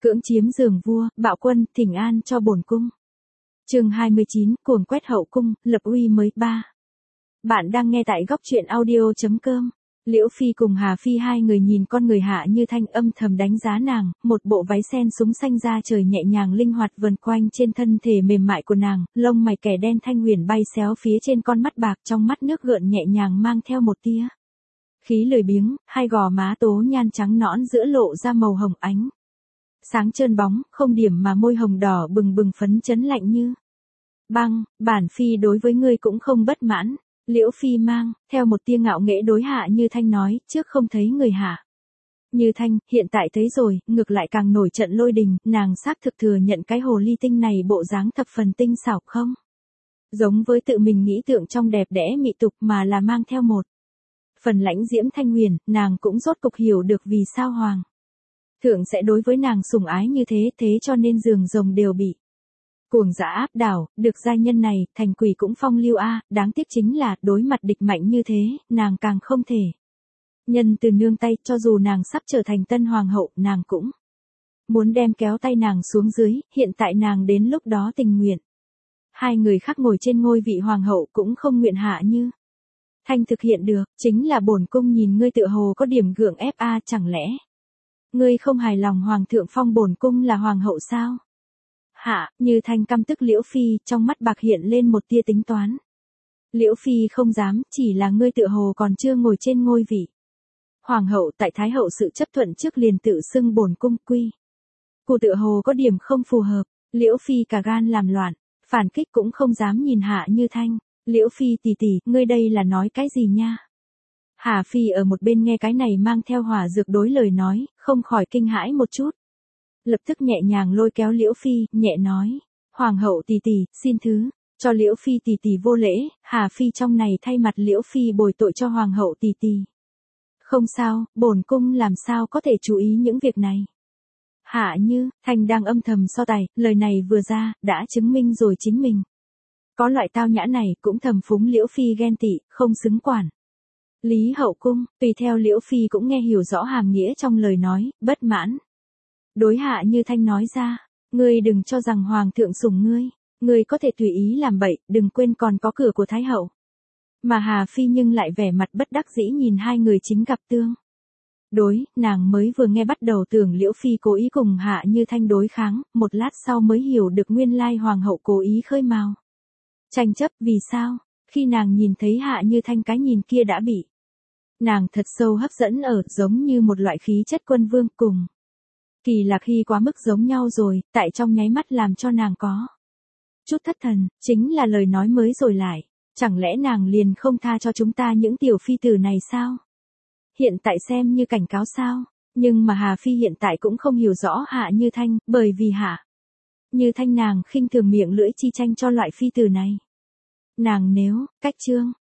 Cưỡng chiếm giường vua, bạo quân, thỉnh an cho bổn cung. Chương 29, cuồng quét hậu cung, lập uy mới 3. Bạn đang nghe tại góc truyện audio.com. Liễu Phi cùng Hà Phi hai người nhìn con người Hạ Như Thanh âm thầm đánh giá nàng, một bộ váy sen súng xanh da trời nhẹ nhàng linh hoạt vần quanh trên thân thể mềm mại của nàng, lông mày kẻ đen thanh huyền bay xéo phía trên con mắt bạc, trong mắt nước gợn nhẹ nhàng mang theo một tia khí lười biếng, hai gò má tố nhan trắng nõn giữa lộ ra màu hồng ánh sáng trơn bóng, không điểm mà môi hồng đỏ bừng bừng phấn chấn lạnh như băng. Bản phi đối với ngươi cũng không bất mãn. Liễu Phi mang theo một tia ngạo nghễ đối Hạ Như Thanh nói, trước không thấy người Hạ Như Thanh, hiện tại thấy rồi, ngược lại càng nổi trận lôi đình. Nàng xác thực thừa nhận cái hồ ly tinh này bộ dáng thập phần tinh xảo không giống với tự mình nghĩ tượng trong đẹp đẽ mị tục, mà là mang theo một phần lãnh diễm thanh huyền. Nàng cũng rốt cục hiểu được vì sao hoàng thượng sẽ đối với nàng sủng ái như thế, thế cho nên giường rồng đều bị cuồng dã áp đảo. Được giai nhân này, thành quỷ cũng phong lưu a. Đáng tiếc chính là, đối mặt địch mạnh như thế, nàng càng không thể nhân từ nương tay. Cho dù nàng sắp trở thành tân hoàng hậu, nàng cũng muốn đem kéo tay nàng xuống dưới. Hiện tại nàng đến lúc đó tình nguyện hai người khác ngồi trên ngôi vị hoàng hậu, cũng không nguyện Hạ Như Thanh thực hiện được. Chính là bổn cung nhìn ngươi tựa hồ có điểm gượng ép a. Chẳng lẽ ngươi không hài lòng hoàng thượng phong bổn cung là hoàng hậu sao? Hạ Như Thanh căm tức Liễu Phi, trong mắt bạc hiện lên một tia tính toán. Liễu Phi không dám, chỉ là ngươi tựa hồ còn chưa ngồi trên ngôi vị hoàng hậu, tại thái hậu sự chấp thuận trước liền tự xưng bổn cung quy củ tựa hồ có điểm không phù hợp. Liễu Phi cả gan làm loạn, phản kích cũng không dám nhìn Hạ Như Thanh. Liễu Phi tỷ tỷ, ngươi đây là nói cái gì nha? Hà Phi ở một bên nghe cái này mang theo hỏa dược đối lời nói, không khỏi kinh hãi một chút. Lập tức nhẹ nhàng lôi kéo Liễu Phi, nhẹ nói, hoàng hậu tỷ tỷ, xin thứ cho Liễu Phi tỷ tỷ vô lễ. Hà Phi trong này thay mặt Liễu Phi bồi tội cho hoàng hậu tỷ tỷ. Không sao, bổn cung làm sao có thể chú ý những việc này. Hạ Như Thanh đang âm thầm so tài, lời này vừa ra, đã chứng minh rồi chính mình có loại tao nhã này, cũng thầm phúng Liễu Phi ghen tị, không xứng quản lý hậu cung. Tùy theo Liễu Phi cũng nghe hiểu rõ hàm nghĩa trong lời nói, bất mãn đối Hạ Như Thanh nói ra, ngươi đừng cho rằng hoàng thượng sủng ngươi, ngươi có thể tùy ý làm bậy, đừng quên còn có cửa của thái hậu. Mà Hà Phi nhưng lại vẻ mặt bất đắc dĩ nhìn hai người chính gặp tương đối. Nàng mới vừa nghe bắt đầu tưởng Liễu Phi cố ý cùng Hạ Như Thanh đối kháng, một lát sau mới hiểu được nguyên lai hoàng hậu cố ý khơi mào tranh chấp. Vì sao? Khi nàng nhìn thấy Hạ Như Thanh cái nhìn kia đã bị nàng thật sâu hấp dẫn ở, giống như một loại khí chất quân vương cùng Kỳ Lạc Hy quá mức giống nhau rồi, tại trong nháy mắt làm cho nàng có chút thất thần. Chính là lời nói mới rồi lại, chẳng lẽ nàng liền không tha cho chúng ta những tiểu phi tử này sao? Hiện tại xem như cảnh cáo sao? Nhưng mà Hà Phi hiện tại cũng không hiểu rõ Hạ Như Thanh, bởi vì Hạ Như Thanh nàng khinh thường miệng lưỡi chi tranh cho loại phi tử này. Nàng nếu cách trương